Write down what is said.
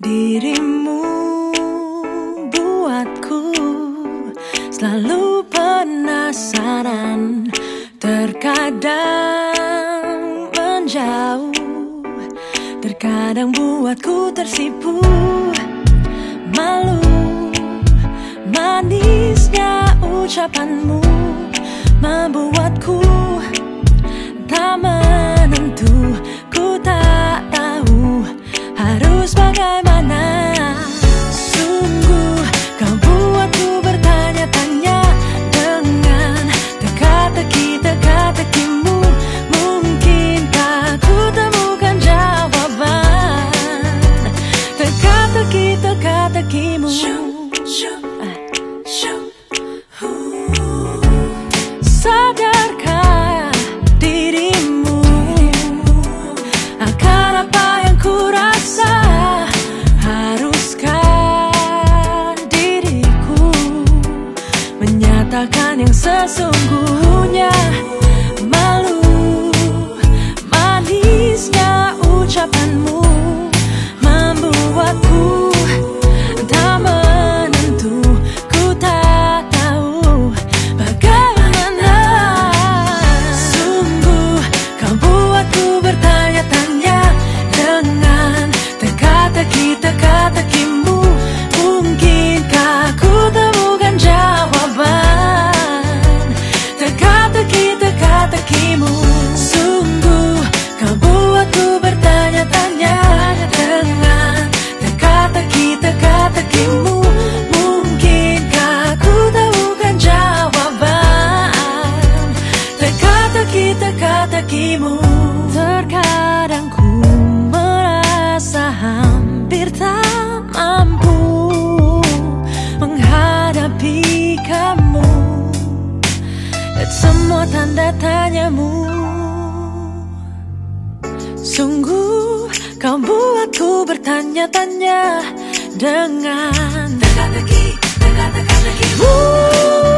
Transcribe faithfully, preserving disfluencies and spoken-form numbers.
Dirimu buatku selalu penasaran, terkadang menjauh, terkadang buatku tersipu. Malu manisnya ucapanmu membuatku tak menentu. Ku tak tahu harus bagaimana. Sungguh kau buatku bertanya-tanya dengan teka-teki teka-tekimu. Mungkinkah ku temukan jawaban teka-teki teka-tekimu. Sadarkah dirimu akan apa yang ku rasa? Haruskah diriku menyatakan yang sesungguhnya? Malu manisnya ucapanmu membuatku tak menentu. Ku tak tahu bagaimana. Sungguh kau buatku bertanya-tanya dengan teka-teki teka-tekimu. Mungkinkah ku temukan jawaban teka-teki teka-tekimu. Sungguh kau buatku bertanya-tanya dengan teka-teki teka-tekimu. Mungkinkah ku temukan jawaban teka-teki teka-tekimu. Terkadang ku merasa hampir tak mampu menghadapi kamu dan semua tanda tanyamu. Sungguh kau buatku bertanya-tanya dengan teka-teki teka-teki.